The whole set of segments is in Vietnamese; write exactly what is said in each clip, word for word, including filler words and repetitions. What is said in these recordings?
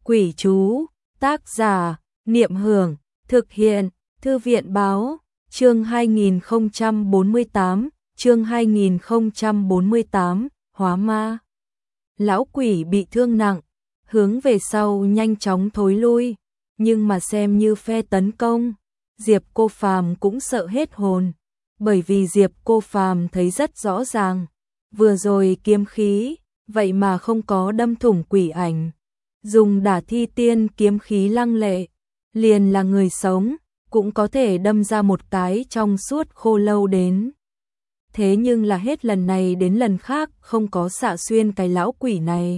Quỷ chú, tác giả, Niệm Hưởng, thực hiện, Thư viện báo, chương hai nghìn không trăm bốn mươi tám, chương hai nghìn không trăm bốn mươi tám, hóa ma. Lão quỷ bị thương nặng, hướng về sau nhanh chóng thối lui, nhưng mà xem như phe tấn công, Diệp Cô Phàm cũng sợ hết hồn, bởi vì Diệp Cô Phàm thấy rất rõ ràng, vừa rồi kiếm khí, vậy mà không có đâm thủng quỷ ảnh. Dùng Đả Thi Tiên kiếm khí lăng lệ, liền là người sống, cũng có thể đâm ra một cái trong suốt khô lâu đến. Thế nhưng là hết lần này đến lần khác không có xạ xuyên cái lão quỷ này.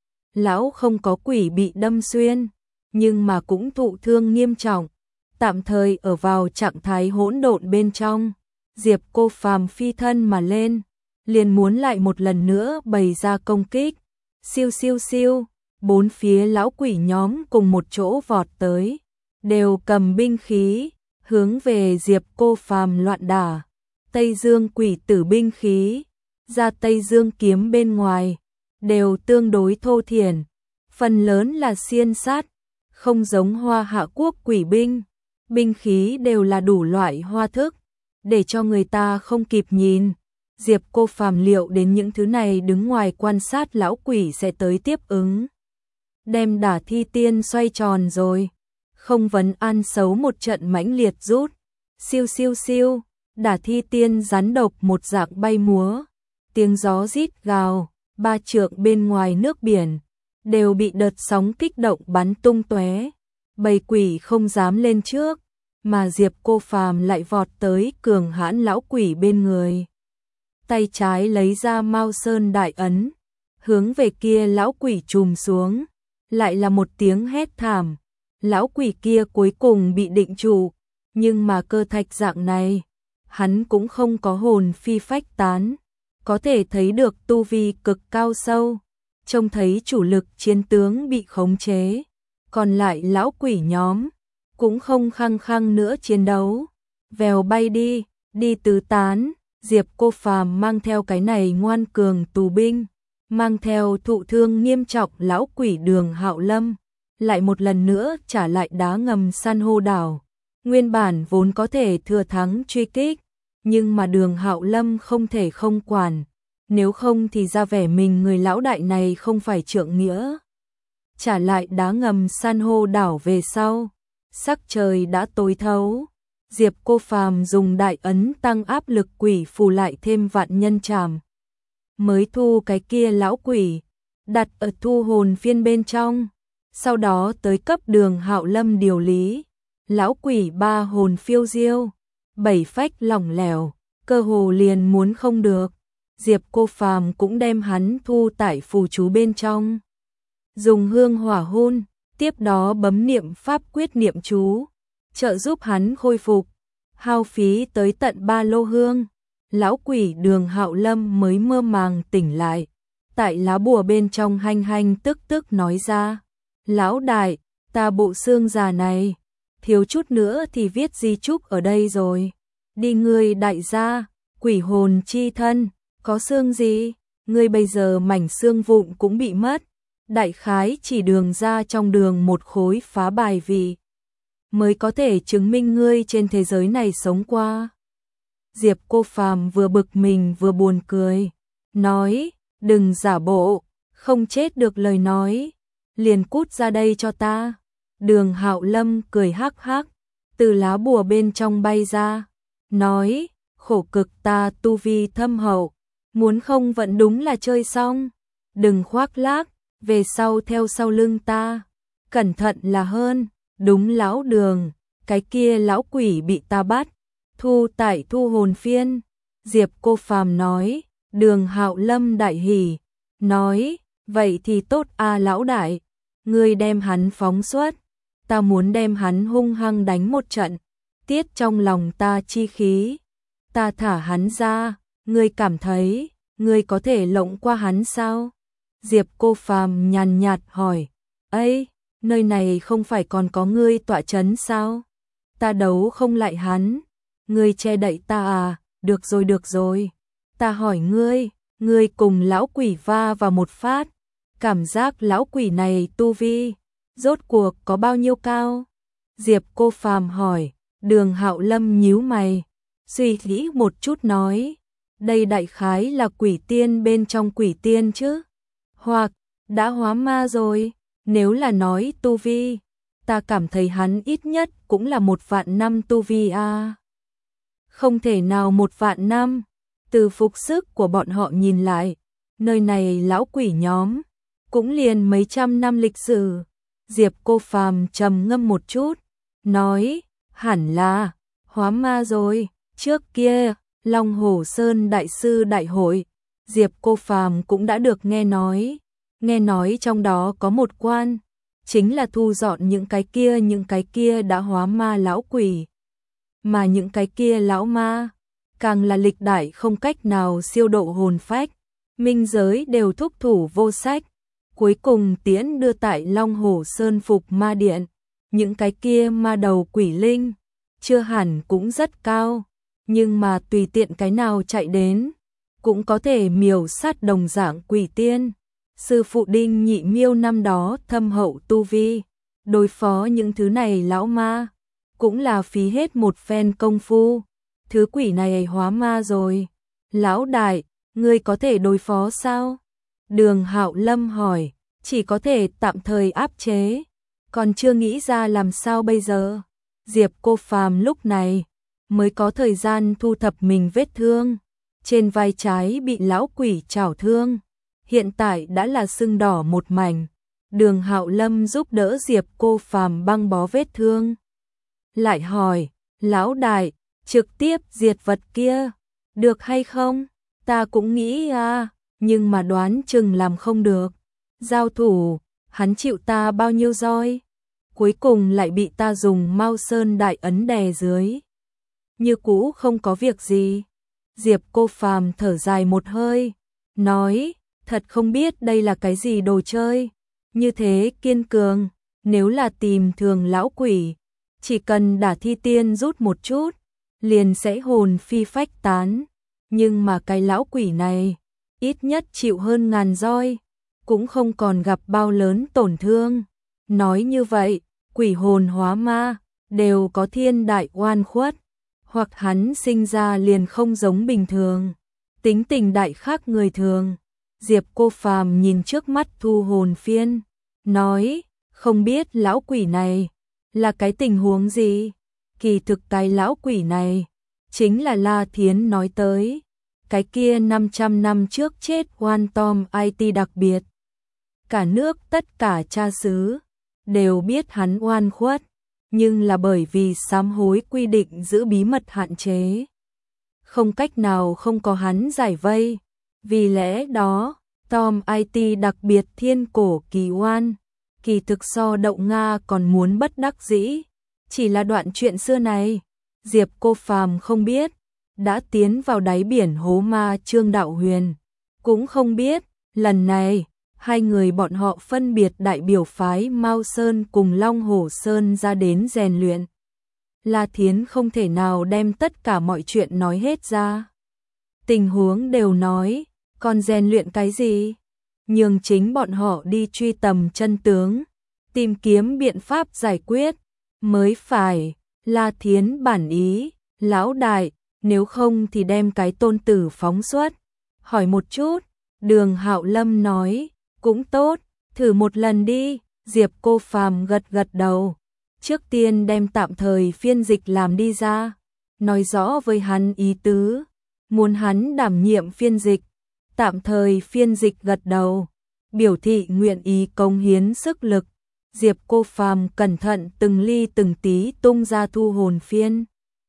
Lão không có quỷ bị đâm xuyên, nhưng mà cũng thụ thương nghiêm trọng, tạm thời ở vào trạng thái hỗn độn bên trong. Diệp Cô Phàm phi thân mà lên, liền muốn lại một lần nữa bày ra công kích. Siêu siêu siêu, bốn phía lão quỷ nhóm cùng một chỗ vọt tới, đều cầm binh khí, hướng về Diệp Cô Phàm loạn đả. Tây Dương quỷ tử binh khí, ra Tây Dương kiếm bên ngoài, đều tương đối thô thiển, phần lớn là xiên sát, không giống Hoa Hạ quốc quỷ binh, binh khí đều là đủ loại hoa thức, để cho người ta không kịp nhìn. Diệp Cô Phàm liệu đến những thứ này đứng ngoài quan sát lão quỷ sẽ tới tiếp ứng. Đem Đả Thi Tiên xoay tròn rồi, không vấn an xấu một trận mãnh liệt rút. Siêu siêu siêu, Đả Thi Tiên rắn độc một dạng bay múa, tiếng gió rít gào, ba trượng bên ngoài nước biển, đều bị đợt sóng kích động bắn tung tóe. Bầy quỷ không dám lên trước, mà Diệp Cô Phàm lại vọt tới cường hãn lão quỷ bên người. Tay trái lấy ra Mao Sơn Đại Ấn, hướng về kia lão quỷ chùm xuống, lại là một tiếng hét thảm. Lão quỷ kia cuối cùng bị định trụ, nhưng mà cơ thạch dạng này, hắn cũng không có hồn phi phách tán, có thể thấy được tu vi cực cao sâu, trông thấy chủ lực chiến tướng bị khống chế, còn lại lão quỷ nhóm cũng không khăng khăng nữa chiến đấu, vèo bay đi, đi tứ tán. Diệp Cô Phàm mang theo cái này ngoan cường tù binh, mang theo thụ thương nghiêm trọng lão quỷ Đường Hạo Lâm, lại một lần nữa trả lại đá ngầm san hô đảo. Nguyên bản vốn có thể thừa thắng truy kích, nhưng mà Đường Hạo Lâm không thể không quản, nếu không thì ra vẻ mình người lão đại này không phải trượng nghĩa. Trả lại đá ngầm san hô đảo về sau, sắc trời đã tối thấu. Diệp Cô Phàm dùng Đại Ấn tăng áp lực quỷ phù lại thêm vạn nhân trảm. Mới thu cái kia lão quỷ, đặt ở thu hồn phiên bên trong, sau đó tới cấp Đường Hạo Lâm điều lý. Lão quỷ ba hồn phiêu diêu, bảy phách lỏng lẻo, cơ hồ liền muốn không được. Diệp Cô Phàm cũng đem hắn thu tại phù chú bên trong. Dùng hương hỏa hôn, tiếp đó bấm niệm pháp quyết niệm chú, trợ giúp hắn khôi phục, hao phí tới tận ba lô hương. Lão quỷ Đường Hạo Lâm mới mơ màng tỉnh lại, tại lá bùa bên trong hanh hanh tức tức nói ra: "Lão đại, ta bộ xương già này, thiếu chút nữa thì viết di chúc ở đây rồi. Đi ngươi đại gia, quỷ hồn chi thân, có xương gì, ngươi bây giờ mảnh xương vụn cũng bị mất, đại khái chỉ đường ra trong đường một khối phá bài vị mới có thể chứng minh ngươi trên thế giới này sống qua." Diệp Cô Phàm vừa bực mình vừa buồn cười, nói: "Đừng giả bộ, không chết được lời nói, liền cút ra đây cho ta." Đường Hạo Lâm cười hắc hắc, từ lá bùa bên trong bay ra, nói: "Khổ cực ta tu vi thâm hậu, muốn không vẫn đúng là chơi xong, đừng khoác lác, về sau theo sau lưng ta, cẩn thận là hơn." Đúng lão Đường, cái kia lão quỷ bị ta bắt, thu tại thu hồn phiên. Diệp Cô Phàm nói. Đường Hạo Lâm đại hỉ, nói: "Vậy thì tốt a lão đại, ngươi đem hắn phóng xuất, ta muốn đem hắn hung hăng đánh một trận, tiết trong lòng ta chi khí. Ta thả hắn ra, ngươi cảm thấy ngươi có thể lộng qua hắn sao?" Diệp Cô Phàm nhàn nhạt hỏi: "Ấy, nơi này không phải còn có ngươi tọa trấn sao? Ta đấu không lại hắn, ngươi che đậy ta à? Được rồi được rồi, ta hỏi ngươi, ngươi cùng lão quỷ va vào một phát, cảm giác lão quỷ này tu vi Rốt cuộc có bao nhiêu cao? Diệp Cô Phàm hỏi. Đường Hạo Lâm nhíu mày, suy nghĩ một chút nói, đây đại khái là quỷ tiên bên trong quỷ tiên chứ, hoặc đã hóa ma rồi. Nếu là nói tu vi, ta cảm thấy hắn ít nhất cũng là một vạn năm tu vi a. À. Không thể nào một vạn năm. Từ phục sức của bọn họ nhìn lại, nơi này lão quỷ nhóm cũng liền mấy trăm năm lịch sử. Diệp Cô Phàm trầm ngâm một chút, nói, hẳn là hóa ma rồi. Trước kia, Long Hổ Sơn đại sư đại hội, Diệp Cô Phàm cũng đã được nghe nói, nghe nói trong đó có một quan, chính là thu dọn những cái kia những cái kia đã hóa ma lão quỷ. Mà những cái kia lão ma, càng là lịch đại không cách nào siêu độ hồn phách, minh giới đều thúc thủ vô sách. Cuối cùng tiễn đưa tại Long Hổ Sơn Phục Ma Điện, những cái kia ma đầu quỷ linh, chưa hẳn cũng rất cao, nhưng mà tùy tiện cái nào chạy đến, cũng có thể miểu sát đồng dạng quỷ tiên. Sư phụ Đinh Nhị Miêu năm đó thâm hậu tu vi, đối phó những thứ này lão ma, cũng là phí hết một phen công phu. Thứ quỷ này hóa ma rồi, lão đại, ngươi có thể đối phó sao? Đường Hạo Lâm hỏi. Chỉ có thể tạm thời áp chế, còn chưa nghĩ ra làm sao bây giờ. Diệp Cô Phàm lúc này mới có thời gian thu thập mình vết thương, trên vai trái bị lão quỷ chảo thương, hiện tại đã là sưng đỏ một mảnh. Đường Hạo Lâm giúp đỡ Diệp Cô Phàm băng bó vết thương, lại hỏi, lão đại, trực tiếp diệt vật kia, được hay không? Ta cũng nghĩ à, nhưng mà đoán chừng làm không được. Giao thủ, hắn chịu ta bao nhiêu roi, cuối cùng lại bị ta dùng Mao Sơn đại ấn đè dưới. Như cũ không có việc gì. Diệp Cô Phàm thở dài một hơi, nói, thật không biết đây là cái gì đồ chơi, như thế kiên cường, nếu là tìm thường lão quỷ, chỉ cần đả thi tiên rút một chút, liền sẽ hồn phi phách tán, nhưng mà cái lão quỷ này, ít nhất chịu hơn ngàn roi, cũng không còn gặp bao lớn tổn thương. Nói như vậy, quỷ hồn hóa ma, đều có thiên đại oan khuất, hoặc hắn sinh ra liền không giống bình thường, tính tình đại khác người thường. Diệp Cô Phàm nhìn trước mắt thu hồn phiên, nói, không biết lão quỷ này là cái tình huống gì. Kỳ thực cái lão quỷ này chính là La Thiến nói tới, cái kia năm trăm năm trước chết oan tom i tê đặc biệt. Cả nước tất cả cha xứ đều biết hắn oan khuất, nhưng là bởi vì sám hối quy định giữ bí mật hạn chế, không cách nào không có hắn giải vây. Vì lẽ đó, Tom i tê đặc biệt thiên cổ kỳ oan, kỳ thực so Đậu Nga còn muốn bất đắc dĩ. Chỉ là đoạn chuyện xưa này, Diệp Cô Phàm không biết, đã tiến vào đáy biển hố ma Trương Đạo Huyền, cũng không biết, lần này, hai người bọn họ phân biệt đại biểu phái Mao Sơn cùng Long Hổ Sơn ra đến rèn luyện. La Thiến không thể nào đem tất cả mọi chuyện nói hết ra. Tình huống đều nói, còn rèn luyện cái gì? Nhường chính bọn họ đi truy tầm chân tướng, tìm kiếm biện pháp giải quyết, mới phải. La Thiến bản ý, lão đại, nếu không thì đem cái tôn tử phóng xuất. Hỏi một chút, Đường Hạo Lâm nói, cũng tốt, thử một lần đi. Diệp Cô Phàm gật gật đầu, trước tiên đem tạm thời phiên dịch làm đi ra, nói rõ với hắn ý tứ, muốn hắn đảm nhiệm phiên dịch. Tạm thời phiên dịch gật đầu, biểu thị nguyện ý cống hiến sức lực. Diệp Cô Phàm cẩn thận từng ly từng tí tung ra thu hồn phiên,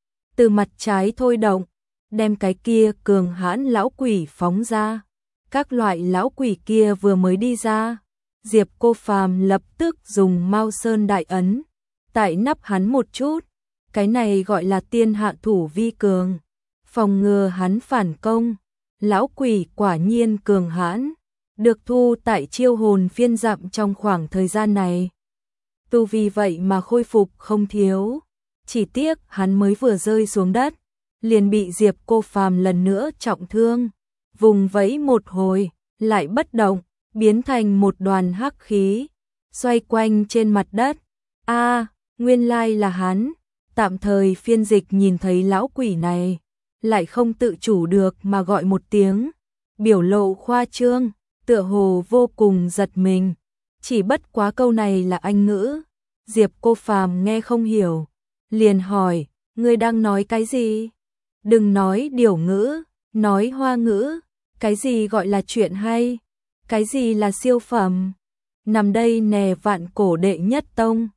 từ mặt trái thôi động, đem cái kia cường hãn lão quỷ phóng ra. Các loại lão quỷ kia vừa mới đi ra, Diệp Cô Phàm lập tức dùng Mao Sơn đại ấn, tại nắp hắn một chút, cái này gọi là tiên hạ thủ vi cường, phòng ngừa hắn phản công. Lão quỷ quả nhiên cường hãn, được thu tại chiêu hồn phiên dặm trong khoảng thời gian này. Tu vì vậy mà khôi phục không thiếu, chỉ tiếc hắn mới vừa rơi xuống đất, liền bị Diệp Cô Phàm lần nữa trọng thương, vùng vẫy một hồi, lại bất động, biến thành một đoàn hắc khí, xoay quanh trên mặt đất. A, nguyên lai là hắn. Tạm thời phiên dịch nhìn thấy lão quỷ này, lại không tự chủ được mà gọi một tiếng, biểu lộ khoa trương, tựa hồ vô cùng giật mình. Chỉ bất quá câu này là Anh ngữ, Diệp Cô Phàm nghe không hiểu, liền hỏi, ngươi đang nói cái gì? Đừng nói điểu ngữ, nói hoa ngữ, cái gì gọi là chuyện hay? Cái gì là siêu phẩm? Nằm đây nè vạn cổ đệ nhất tông.